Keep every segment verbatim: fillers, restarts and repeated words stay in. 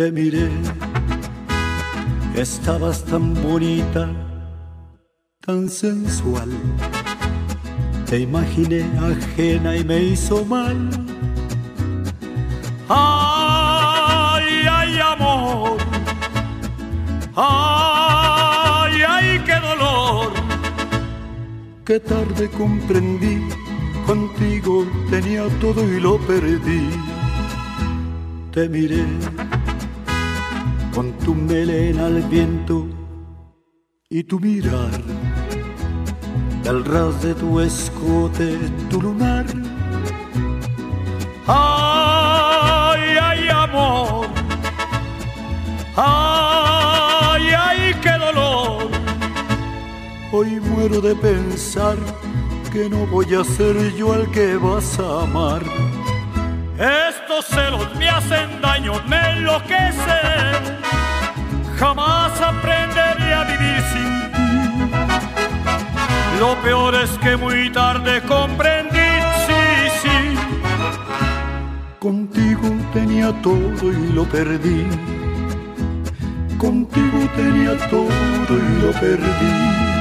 Te miré, estabas tan bonita, tan sensual. Te imaginé ajena y me hizo mal. Ay, ay, amor. Ay, ay, qué dolor. Qué tarde comprendí, contigo tenía todo y lo perdí. Te miré con tu melena al viento y tu mirar, del ras de tu escote, tu lunar. Ay, ay, amor. Ay, ay, qué dolor. Hoy muero de pensar que no voy a ser yo el que vas a amar. Estos celos me hacen daño, me enloquecen. Jamás aprenderé a vivir sin ti. Lo peor es que muy tarde comprendí, sí, sí. Contigo tenía todo y lo perdí. Contigo tenía todo y lo perdí.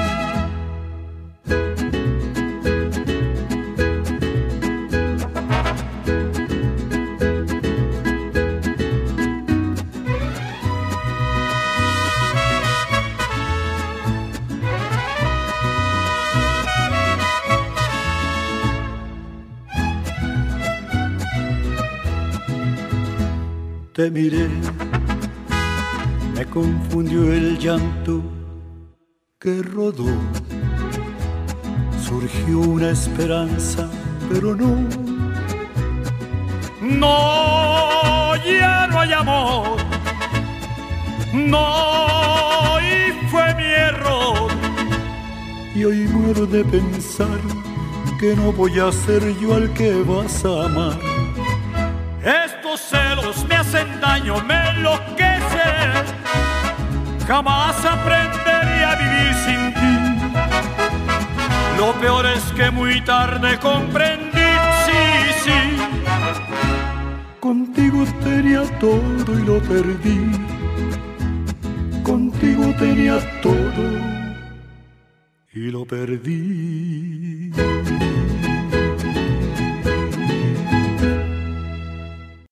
Te miré, me confundió el llanto que rodó. Surgió una esperanza, pero no. No, ya no hay amor. No, y fue mi error. Y hoy muero de pensar que no voy a ser yo al que vas a amar. Estos celos me hacen daño, me enloquecen. Jamás aprenderé a vivir sin ti. Lo peor es que muy tarde comprendí, sí, sí. Contigo tenía todo y lo perdí. Contigo tenía todo y lo perdí.